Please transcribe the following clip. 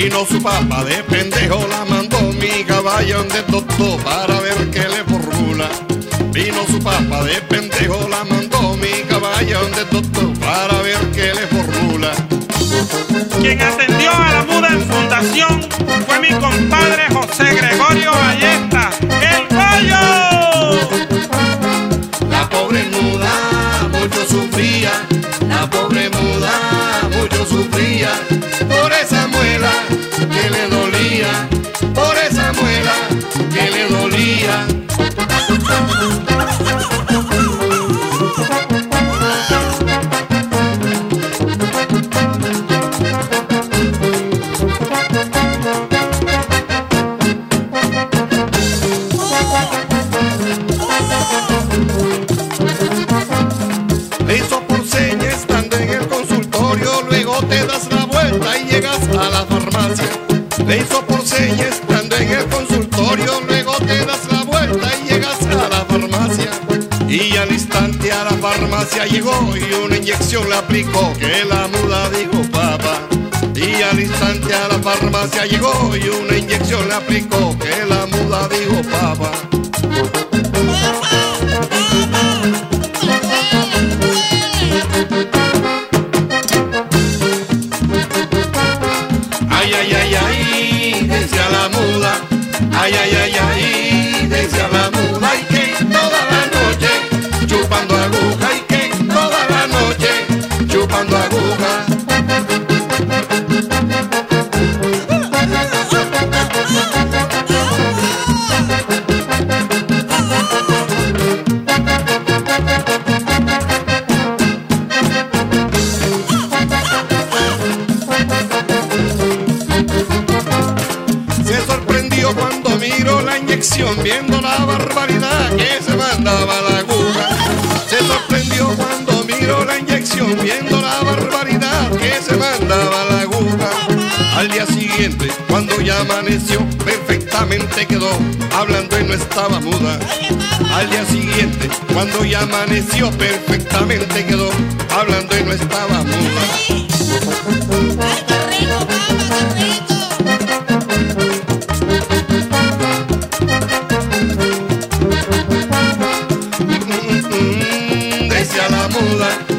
Vino su papá de pendejo, la mandó mi caballo de doctor para ver qué le formula. Vino su papá de pendejo, la mandó mi caballo de doctor para ver qué le formula. Quien atendió a la muda en fundación fue mi compadre José Gregorio Ballesta, el Gallo. La pobre muda mucho sufría, la pobre muda mucho sufría, por esa muela que le dolía, por esa muela que le dolía. Le hizo por señas estando en el consultorio, luego te das la vuelta y llegas a la farmacia. Le hizo por señas estando en el consultorio, luego te das la vuelta y llegas a la farmacia. Y al instante a la farmacia llegó y una inyección le aplicó, que la muda dijo papá. Y al instante a la farmacia llegó y una inyección le aplicó, que la muda dijo papá. Ay, ay, ay, ay, decía la muda. Ay, ay, ay, ay, decía la muda. Y que toda la noche chupando aguja. Y que toda la noche chupando aguja. Se sorprendió cuando miró la inyección, viendo la barbaridad que se mandaba la aguja. Se sorprendió cuando miró la inyección, viendo la barbaridad que se mandaba la aguja. Al día siguiente, cuando ya amaneció, perfectamente quedó, hablando y no estaba muda. Al día siguiente, cuando ya amaneció, perfectamente quedó, hablando y no estaba muda. ¡Ay, qué rico, papá, qué rico! Decía la muda.